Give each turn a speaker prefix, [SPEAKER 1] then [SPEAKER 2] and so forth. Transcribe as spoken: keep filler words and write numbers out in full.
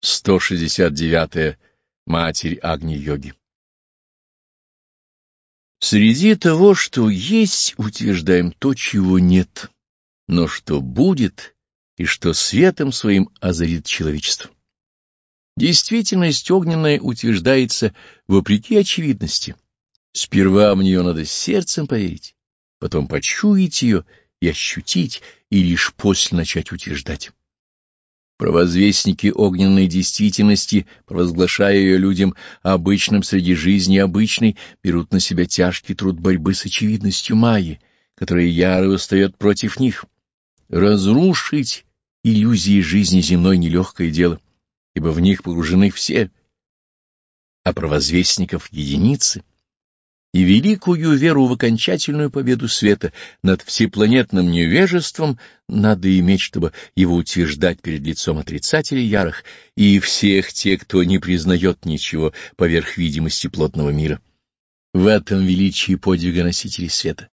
[SPEAKER 1] сто шестьдесят девятая. Матерь Агни-йоги. Среди того, что есть, утверждаем то, чего нет, но что будет и что светом своим озарит человечество. Действительность огненная утверждается вопреки очевидности. Сперва в нее надо сердцем поверить, потом почуять ее и ощутить, и лишь после начать утверждать. Провозвестники огненной действительности, провозглашая ее людям обычным среди жизни обычной, берут на себя тяжкий труд борьбы с очевидностью майи, которая яро восстает против них. Разрушить иллюзии жизни земной нелегкое дело, ибо в них погружены все, а провозвестников единицы. И великую веру в окончательную победу света над всепланетным невежеством надо иметь, чтобы его утверждать перед лицом отрицателей ярых и всех тех, кто не признает ничего поверх видимости плотного мира. В этом величие подвига носителей света.